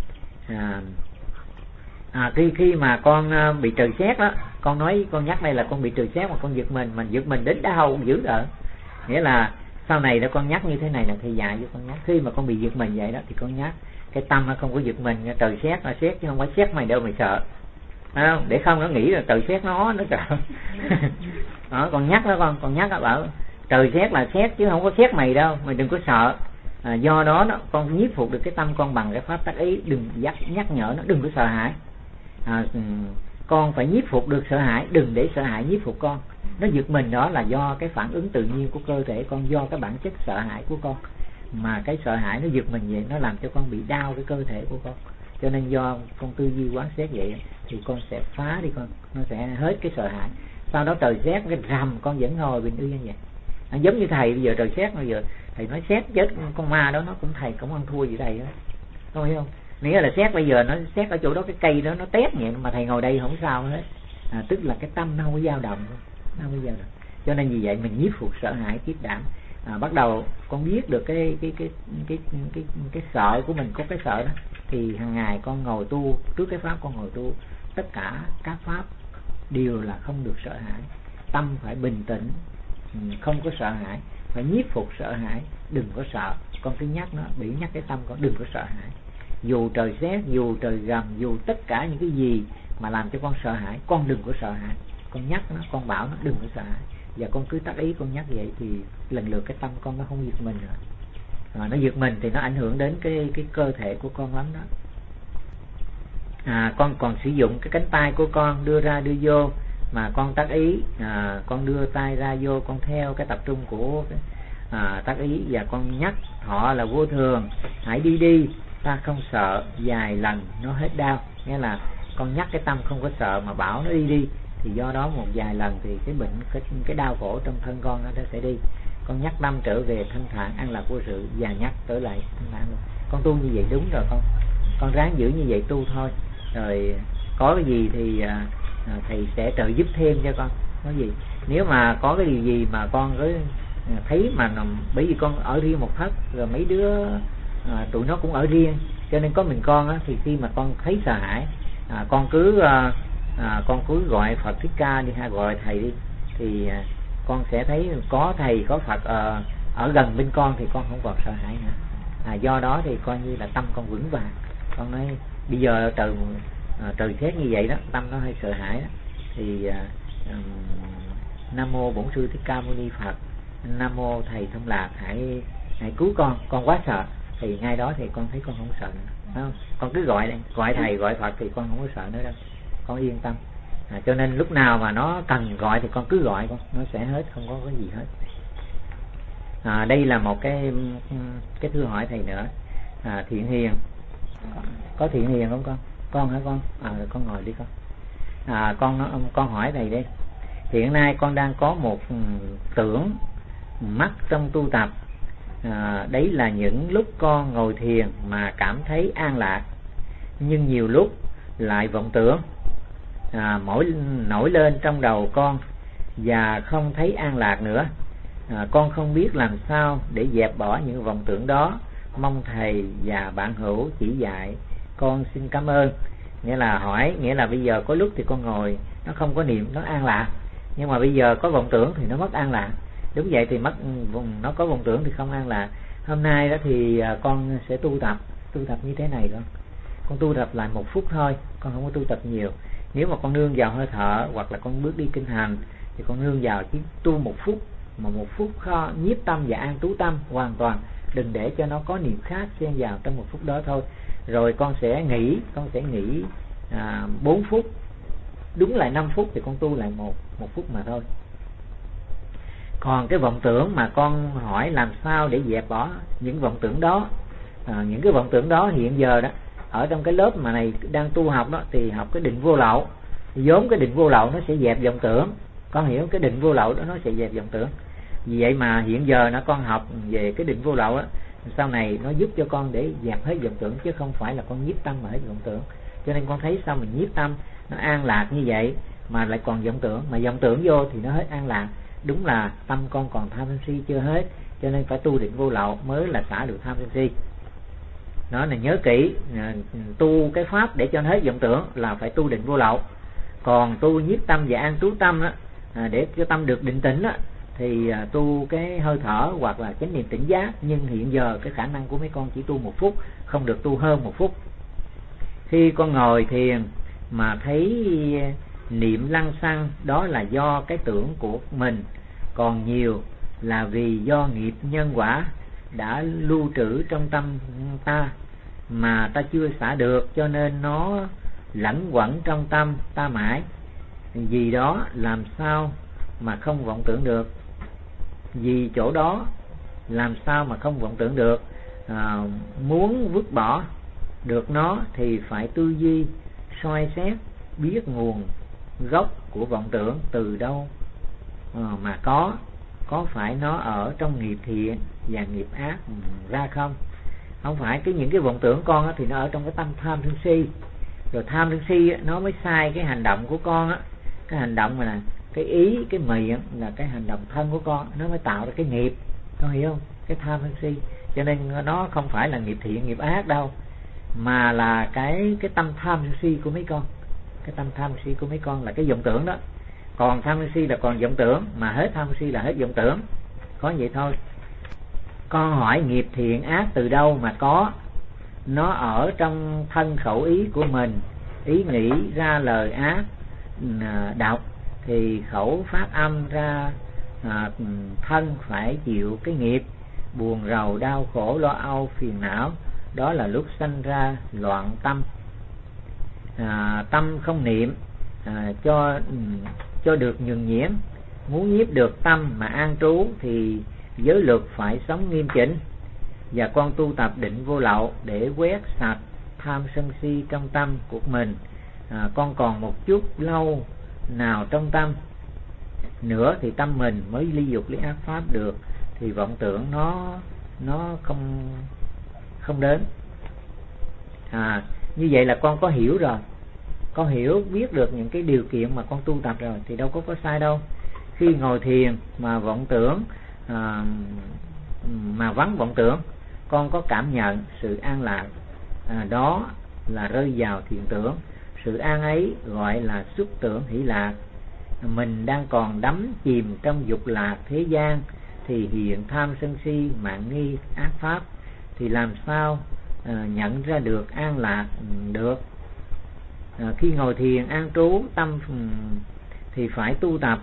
Khi mà con bị trời sét đó, con nhắc đây là con bị trời sét mà con giật mình, đến đau dữ rồi. Nghĩa là sau này đó con nhắc như thế này là thầy dạy cho con nhắc, khi mà con bị giật mình vậy đó thì con nhắc cái tâm nó không có giật mình, trời sét là sét chứ không phải sét mày đâu mày sợ, không? Để không nó nghĩ là trời sét nó sợ. Đó, con nhắc đó con nhắc đó, bảo trời sét là sét chứ không có sét mày đâu, mày đừng có sợ. Do đó con nhiếp phục được cái tâm con bằng cái pháp tác ý, đừng nhắc nhở nó đừng có sợ hãi. Con phải nhiếp phục được sợ hãi, đừng để sợ hãi nhiếp phục con. Nó giật mình đó là do cái phản ứng tự nhiên của cơ thể con, do cái bản chất sợ hãi của con. Mà cái sợ hãi nó giật mình vậy, nó làm cho con bị đau cái cơ thể của con. Cho nên do con tư duy quán xét vậy thì con sẽ phá đi con, nó sẽ hết cái sợ hãi. Sau đó trời sét cái rầm con vẫn ngồi bình yên như vậy. Giống như thầy bây giờ trời sét, bây giờ thầy nói sét chết con ma đó, nó cũng thầy cũng ăn thua gì thầy đó, không hiểu không? Nghĩa là sét bây giờ nó sét ở chỗ đó, cái cây đó nó tét vậy mà thầy ngồi đây không sao hết. Tức là cái tâm nó không có dao động, nó không có dao động. Cho nên vì vậy mình nhiếp phục sợ hãi kiết đảm. Bắt đầu con biết được cái sợ của mình, có cái sợ đó thì hàng ngày con ngồi tu, trước cái pháp con ngồi tu tất cả các pháp đều là không được sợ hãi. Tâm phải bình tĩnh, không có sợ hãi, phải nhiếp phục sợ hãi, đừng có sợ. Con cứ nhắc nó, biểu nhắc cái tâm con đừng có sợ hãi. Dù trời sét, dù trời gầm, dù tất cả những cái gì mà làm cho con sợ hãi, con đừng có sợ hãi. Con nhắc nó, con bảo nó đừng có sợ hãi. Và con cứ tác ý con nhắc vậy thì lần lượt cái tâm con nó không giật mình rồi. Nó giật mình thì nó ảnh hưởng đến cái cơ thể của con lắm đó. Con còn sử dụng cái cánh tay của con đưa ra đưa vô mà con tác ý, con đưa tay ra vô, con theo cái tập trung của tác ý và con nhắc họ là vô thường, hãy đi đi, ta không sợ, vài lần nó hết đau. Nghĩa là con nhắc cái tâm không có sợ mà bảo nó đi đi, thì do đó một vài lần thì cái bệnh, cái đau khổ trong thân con nó sẽ đi. Con nhắc tâm trở về thanh thản an lạc vô sự và nhắc trở lại thanh thản luôn. Con tu như vậy đúng rồi, con ráng giữ như vậy tu thôi. Rồi có cái gì thì thầy sẽ trợ giúp thêm cho con. Có gì nếu mà có cái điều gì mà con cứ thấy mà bởi vì con ở riêng một thất, rồi mấy đứa tụi nó cũng ở riêng, cho nên có mình con á, thì khi mà con thấy sợ hãi, con cứ gọi Phật Thích Ca đi, hay gọi thầy đi, thì con sẽ thấy có thầy có Phật ở gần bên con thì con không còn sợ hãi nữa. Do đó thì coi như là tâm con vững vàng. Con nói bây giờ trời sét như vậy đó, tâm nó hơi sợ hãi đó, thì Nam mô Bổn Sư Thích Ca Mâu Ni Phật, Nam mô thầy Thông Lạc, hãy cứu con quá sợ. Thì ngay đó thì con thấy con không sợ nữa, không? Con cứ gọi thầy gọi Phật thì con không có sợ nữa đâu, con yên tâm. Cho nên lúc nào mà nó cần gọi thì con cứ gọi, nó sẽ hết, không có cái gì hết. Đây là một cái thưa hỏi thầy nữa. Thiện Hiền, có Thiện Hiền không con? Con hả con? Con ngồi đi con. Con hỏi thầy đi. Hiện nay con đang có một tưởng mắc trong tu tập. Đấy là những lúc con ngồi thiền mà cảm thấy an lạc, nhưng nhiều lúc lại vọng tưởng nổi lên trong đầu con và không thấy an lạc nữa. Con không biết làm sao để dẹp bỏ những vọng tưởng đó, mong thầy và bạn hữu chỉ dạy. Con xin cảm ơn. Nghĩa là bây giờ có lúc thì con ngồi nó không có niệm, nó an lạc, nhưng mà bây giờ có vọng tưởng thì nó mất an lạc. Đúng vậy, thì nó có vọng tưởng thì không an lạc. Hôm nay đó thì con sẽ tu tập như thế này con tu tập lại 1 phút thôi, con không có tu tập nhiều. Nếu mà con nương vào hơi thở hoặc là con bước đi kinh hành thì con nương vào chỉ tu 1 phút, mà 1 phút nhiếp tâm và an trú tâm hoàn toàn, đừng để cho nó có niệm khác xen vào trong 1 phút đó thôi. Rồi con sẽ nghỉ 4 phút, đúng lại 5 phút thì con tu lại 1 phút mà thôi. Còn cái vọng tưởng mà con hỏi làm sao để dẹp bỏ những vọng tưởng đó, những cái vọng tưởng đó hiện giờ đó ở trong cái lớp mà này đang tu học đó thì học cái định vô lậu. Vốn cái định vô lậu nó sẽ dẹp vọng tưởng, con hiểu cái định vô lậu đó nó sẽ dẹp vọng tưởng. Vì vậy mà hiện giờ nó con học về cái định vô lậu á, sau này nó giúp cho con để dẹp hết vọng tưởng, chứ không phải là con nhiếp tâm mà hết vọng tưởng. Cho nên con thấy sao mình nhiếp tâm nó an lạc như vậy mà lại còn vọng tưởng, mà vọng tưởng vô thì nó hết an lạc. Đúng là tâm con còn tham sân si chưa hết, cho nên phải tu định vô lậu mới là xả được tham sân si. Nó là nhớ kỹ, tu cái pháp để cho nó hết vọng tưởng là phải tu định vô lậu. Còn tu nhiếp tâm và an trú tâm đó, để cho tâm được định tĩnh đó, thì tu cái hơi thở hoặc là chánh niệm tỉnh giác. Nhưng hiện giờ cái khả năng của mấy con chỉ tu 1 phút, không được tu hơn 1 phút. Khi con ngồi thiền mà thấy niệm lăng xăng, đó là do cái tưởng của mình, còn nhiều là vì do nghiệp nhân quả đã lưu trữ trong tâm ta mà ta chưa xả được, cho nên nó lẫn quẩn trong tâm ta mãi. Vì đó làm sao mà không vọng tưởng được, vì chỗ đó làm sao mà không vọng tưởng được. Muốn vứt bỏ được nó thì phải tư duy soi xét, biết nguồn gốc của vọng tưởng từ đâu mà có phải nó ở trong nghiệp thiện và nghiệp ác ra không. Không phải những cái vọng tưởng con thì nó ở trong cái tâm tham sân si, rồi tham sân si nó mới sai cái hành động của con á. Cái hành động mà là cái ý, cái miệng là cái hành động thân của con, nó mới tạo ra cái nghiệp, con hiểu không? Cái tham sân si, cho nên nó không phải là nghiệp thiện nghiệp ác đâu, mà là cái tâm tham sân si của mấy con. Cái tâm tham si của mấy con là cái vọng tưởng đó. Còn tham si là còn vọng tưởng, mà hết tham si là hết vọng tưởng. Có vậy thôi. Con hỏi nghiệp thiện ác từ đâu mà có? Nó ở trong thân khẩu ý của mình. Ý nghĩ ra lời ác đọc thì khẩu phát âm ra, thân phải chịu cái nghiệp buồn rầu đau khổ lo âu phiền não. Đó là lúc sanh ra loạn tâm. Tâm không niệm cho được nhường nhiễm. Muốn nhiếp được tâm mà an trú thì giới luật phải sống nghiêm chỉnh. Và con tu tập định vô lậu để quét sạch tham sân si trong tâm của mình. Con còn một chút lâu nào trong tâm nữa thì tâm mình mới ly dục ly ác pháp được, thì vọng tưởng nó không đến. Như vậy là con có hiểu rồi, con hiểu biết được những cái điều kiện mà con tu tập rồi thì đâu có sai đâu. Khi ngồi thiền mà vọng tưởng, mà vắng vọng tưởng, con có cảm nhận sự an lạc, đó là rơi vào thiền tưởng. Sự an ấy gọi là xuất tưởng hỷ lạc. Mình đang còn đắm chìm trong dục lạc thế gian thì hiện tham sân si mạn nghi ác pháp, thì làm sao nhận ra được an lạc được? Khi ngồi thiền an trú tâm thì phải tu tập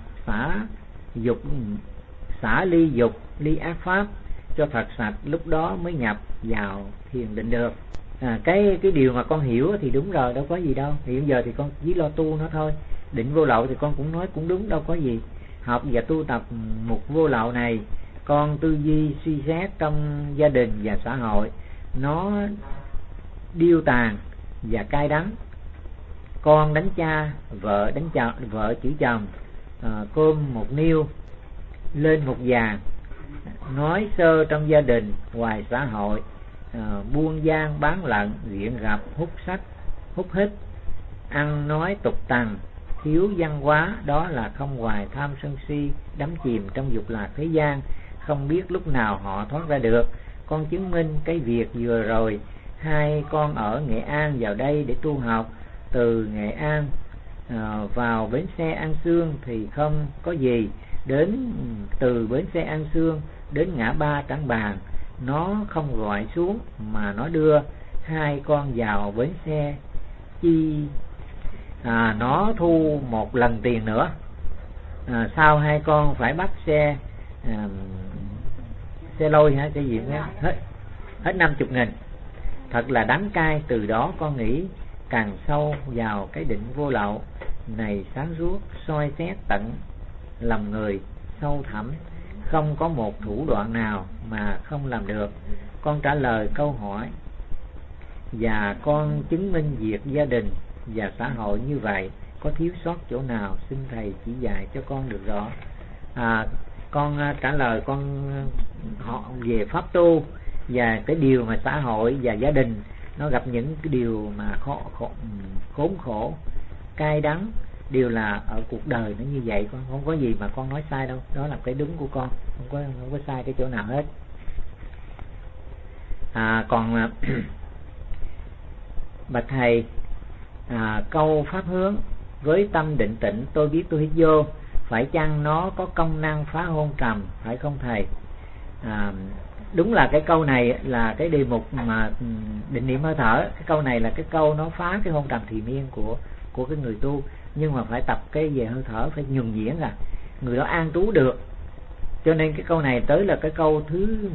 xả ly dục ly ác pháp cho thật sạch, lúc đó mới nhập vào thiền định được. Cái điều mà con hiểu thì đúng rồi, đâu có gì đâu. Hiện giờ thì con chỉ lo tu nó thôi. Định vô lậu thì con cũng nói cũng đúng, đâu có gì. Học và tu tập mục vô lậu này, con tư duy suy xét trong gia đình và xã hội nó điêu tàn và cay đắng. Con đánh cha, vợ chửi chồng, cơm một niêu lên một vàng, nói sơ trong gia đình, ngoài xã hội, buôn gian bán lận, nghiện gặp, hút sách, hút hít, ăn nói tục tằn, thiếu văn hóa. Đó là không hoài tham sân si, đắm chìm trong dục lạc thế gian, không biết lúc nào họ thoát ra được. Con chứng minh cái việc vừa rồi. Hai con ở Nghệ An vào đây để tu học. Từ Nghệ An vào bến xe An Sương thì không có gì. Từ bến xe An Sương đến ngã ba Trảng Bàng, nó không gọi xuống mà nó đưa hai con vào bến xe chi. Nó thu một lần tiền nữa. Sau hai con phải bắt xe lôi cái gì hết 50.000. Thật là đắng cay. Từ đó con nghĩ càng sâu vào cái định vô lậu này, sáng suốt soi xét tận lòng người sâu thẳm, không có một thủ đoạn nào mà không làm được. Con trả lời câu hỏi và con chứng minh việc gia đình và xã hội như vậy. Có thiếu sót chỗ nào xin thầy chỉ dạy cho con được rõ. Con trả lời con họ về pháp tu và cái điều mà xã hội và gia đình nó gặp những cái điều mà khốn khổ cay đắng, điều là ở cuộc đời nó như vậy. Con không có gì mà con nói sai đâu, đó là cái đúng của con, không có sai cái chỗ nào hết. Còn bạch thầy, câu pháp hướng với tâm định tĩnh tôi biết tôi hít vô, phải chăng nó có công năng phá hôn trầm, phải không thầy? Đúng là cái câu này là cái đề mục mà định niệm hơi thở. Cái câu này là cái câu nó phá cái hôn trầm thì miên của cái người tu. Nhưng mà phải tập cái về hơi thở, phải nhuần nhuyễn là người đó an trú được. Cho nên cái câu này tới là cái câu thứ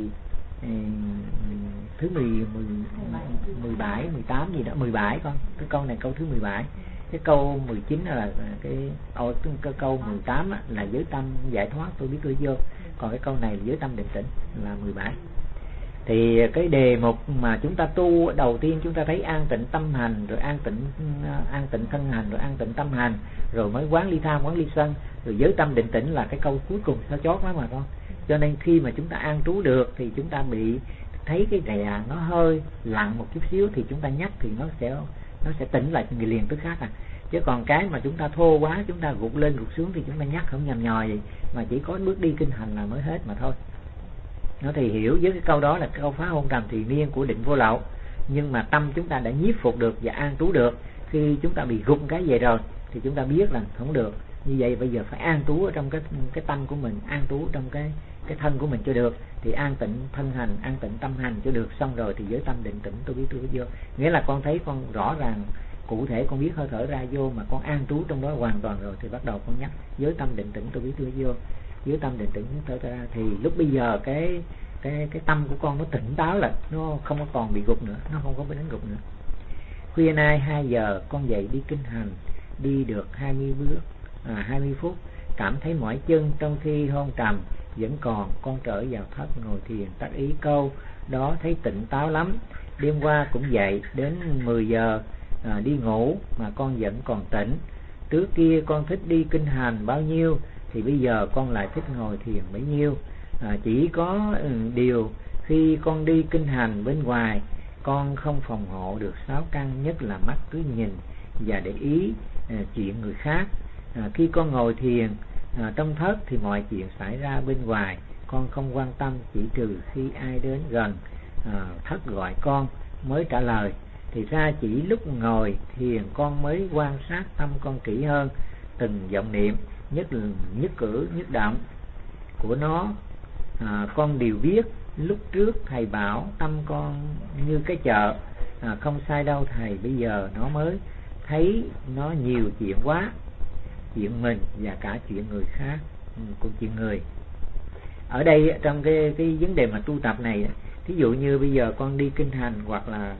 17, 18 gì đó, 17 con. Cái câu này câu thứ 17. Cái câu 19 là cái câu 18 là giới tâm giải thoát tôi biết tôi vô. Còn cái câu này là giới tâm định tĩnh là 17. Thì cái đề mục mà chúng ta tu đầu tiên chúng ta thấy an tịnh tâm hành, rồi an tịnh thân hành, rồi an tịnh tâm hành, rồi mới quán ly tham, quán ly sân, rồi giới tâm định tĩnh là cái câu cuối cùng sao chót lắm mà con. Cho nên khi mà chúng ta an trú được thì chúng ta bị thấy cái đè nó hơi lặng một chút xíu thì chúng ta nhắc thì nó sẽ tỉnh lại liền tức khác. Chứ còn cái mà chúng ta thô quá, chúng ta gục lên gục xuống thì chúng ta nhắc không nhằm nhòi gì, mà chỉ có bước đi kinh hành là mới hết mà thôi. Nó thì hiểu với cái câu đó là câu phá hôn trầm thì miên của định vô lậu. Nhưng mà tâm chúng ta đã nhiếp phục được và an trú được. khi chúng ta bị gục cái về rồi thì chúng ta biết là không được. Như vậy bây giờ phải an trú ở trong cái tâm của mình, an trú trong cái thân của mình cho được. Thì an tịnh thân hành, an tịnh tâm hành cho được, xong rồi thì với tâm định tĩnh tôi biết vô. Nghĩa là con thấy con rõ ràng cụ thể, con biết hơi thở ra vô mà con an trú trong đó hoàn toàn rồi thì bắt đầu con nhắc với tâm định tĩnh tôi biết vô, với tâm định tĩnh thở ra. Thì lúc bây giờ cái tâm của con nó tỉnh táo lại, nó không có còn bị gục nữa, nó không có bị đánh gục nữa. Khuya nay 2 giờ con dậy đi kinh hành, đi được 20 phút, cảm thấy mỏi chân trong khi hôn trầm vẫn còn, con trở vào thất ngồi thiền tác ý câu đó thấy tỉnh táo lắm. Đêm qua cũng vậy, đến 10 giờ đi ngủ mà con vẫn còn tỉnh. Trước kia con thích đi kinh hành bao nhiêu thì bây giờ con lại thích ngồi thiền bấy nhiêu. Chỉ có điều khi con đi kinh hành bên ngoài, con không phòng hộ được 6 căn, nhất là mắt cứ nhìn và để ý chuyện người khác. Khi con ngồi thiền trong thất thì mọi chuyện xảy ra bên ngoài con không quan tâm, chỉ trừ khi ai đến gần thất gọi con mới trả lời. Thì ra chỉ lúc ngồi thiền con mới quan sát tâm con kỹ hơn, từng vọng niệm, nhất cử nhất động của nó con đều biết. Lúc trước thầy bảo tâm con như cái chợ, không sai đâu thầy, bây giờ nó mới thấy nó nhiều chuyện quá, chuyện mình và cả chuyện người khác, còn chuyện người. Ở đây trong cái vấn đề mà tu tập này, thí dụ như bây giờ con đi kinh hành hoặc là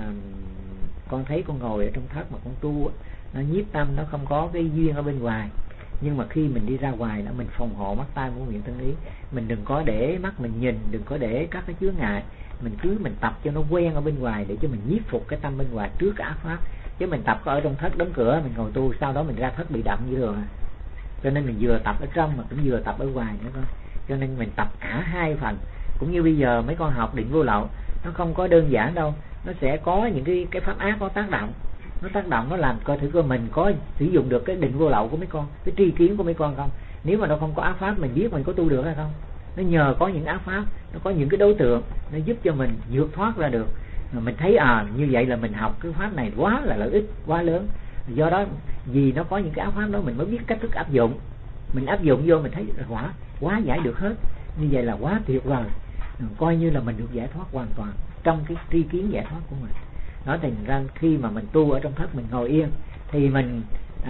con thấy con ngồi ở trong thất mà con tu, nó nhiếp tâm, nó không có cái duyên ở bên ngoài. Nhưng mà khi mình đi ra ngoài là mình phòng hộ mắt tai mũi miệng thân ý, mình đừng có để mắt mình nhìn, đừng có để các cái chướng ngại, mình tập cho nó quen ở bên ngoài để cho mình nhiếp phục cái tâm bên ngoài trước cả pháp. Chứ mình tập ở trong thất đóng cửa mình ngồi tu, sau đó mình ra thất bị đậm như thường. Cho nên mình vừa tập ở trong mà cũng vừa tập ở ngoài nữa thôi. Cho nên mình tập cả hai phần. Cũng như bây giờ mấy con học định vô lậu, nó không có đơn giản đâu, nó sẽ có những cái pháp ác nó tác động, nó làm coi thử coi mình có sử dụng được cái định vô lậu của mấy con, cái tri kiến của mấy con không. Nếu mà nó không có ác pháp, mình biết mình có tu được hay không. Nó nhờ có những ác pháp, nó có những cái đối tượng nó giúp cho mình vượt thoát ra được. Mà mình thấy như vậy là mình học cái pháp này quá là lợi ích, quá lớn. Do đó vì nó có những cái ác pháp đó mình mới biết cách thức áp dụng. Mình áp dụng vô mình thấy quá giải được hết. Như vậy là quá tuyệt vời. Coi như là mình được giải thoát hoàn toàn trong cái tri kiến giải thoát của mình. Nói thành ra khi mà mình tu ở trong thất, mình ngồi yên thì mình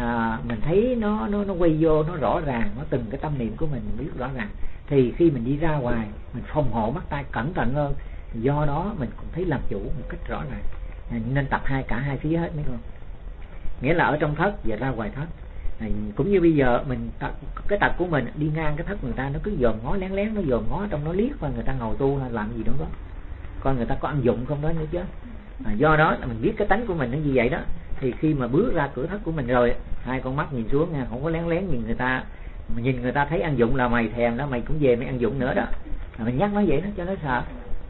thấy nó quay vô, nó rõ ràng, nó từng cái tâm niệm của mình biết rõ ràng. Thì khi mình đi ra ngoài, mình phòng hộ mắt tai cẩn thận hơn, do đó mình cũng thấy làm chủ một cách rõ ràng. Nên tập cả hai phía hết mấy con. Nghĩa là ở trong thất và ra ngoài thất. Cũng như bây giờ mình cái tật của mình đi ngang cái thất người ta, nó cứ dòm ngó lén, nó dòm ngó trong nó liếc và người ta ngồi tu hay làm gì đó, coi người ta có ăn dụng không đó nữa chứ. Do đó là mình biết cái tánh của mình nó như vậy đó. Thì khi mà bước ra cửa thất của mình rồi, hai con mắt nhìn xuống nha, không có lén nhìn người ta. Nhìn người ta thấy ăn dụng là mày thèm đó, mày cũng về mày ăn dụng nữa đó. Mình nhắc nó vậy đó cho nó sợ.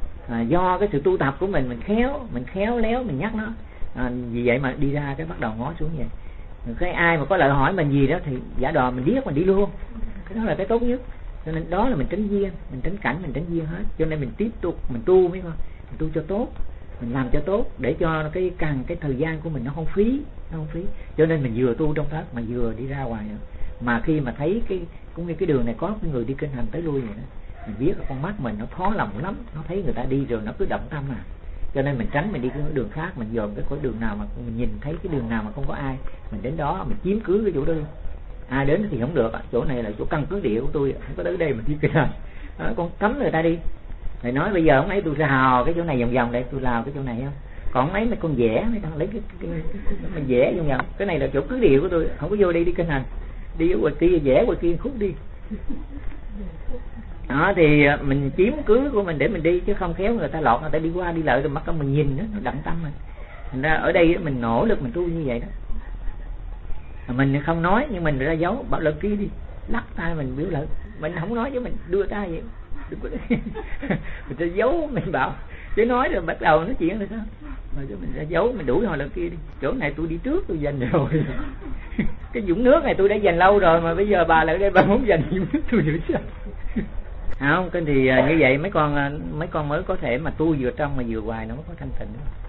Do cái sự tu tập của mình khéo léo mình nhắc nó. Vì vậy mà đi ra cái bắt đầu ngó xuống vậy. Cái ai mà có lời hỏi mình gì đó thì giả đò mình biết mình đi luôn. Cái đó là cái tốt nhất. Cho nên đó là mình tránh duyên, mình tránh cảnh, mình tránh duyên hết. Cho nên mình tiếp tục mình tu mấy con, mình tu cho tốt, mình làm cho tốt để cho cái thời gian của mình nó không phí. Cho nên mình vừa tu trong thất mà vừa đi ra ngoài nữa. Mà khi mà thấy cũng như cái đường này có người đi kinh hành tới lui vậy đó, mình biết con mắt mình nó khó lòng lắm, nó thấy người ta đi rồi nó cứ động tâm cho nên mình tránh, mình đi cái đường khác, mình dòm cái đường nào mà mình nhìn thấy cái đường nào mà không có ai, mình đến đó mình chiếm cứ cái chỗ đó. Ai đến thì không được, chỗ này là chỗ căn cứ địa của tôi, không có tới đây mình đi kinh hành. Con cấm người ta đi. Thầy nói bây giờ ông ấy tôi rào cái chỗ này vòng đây, tôi rào cái chỗ này không. Còn ông ấy mấy con vẽ, mấy thằng lấy cái mình vẽ vòng. Cái này là chỗ cứ địa của tôi, không có vô đây đi kinh hành. Đi ở ngoài kia vẽ ngoài kia khúc đi. Đó thì mình chiếm cứ của mình để mình đi, chứ không khéo người ta lọt, người ta đi qua đi lại rồi mắt mình nhìn đó, nó đậm tâm mình. Thành ra ở đây mình nỗ lực mình tu như vậy đó. Mình không nói nhưng mình ra dấu bảo lần kia đi, lắc tay mình biểu lợi, mình không nói chứ mình đưa tay vậy. Mình ra dấu mình bảo, chứ nói rồi bắt đầu nói chuyện rồi sao? Mà cho mình ra dấu mình đuổi hồi lần kia đi. Chỗ này tôi đi trước tôi giành rồi. Cái vũng nước này tôi đã giành lâu rồi mà bây giờ bà lại đây bà muốn giành vũng nước tôi nữa sao? Không, thì như vậy mấy con mới có thể mà tu vừa trong mà vừa ngoài nó mới có thanh tịnh.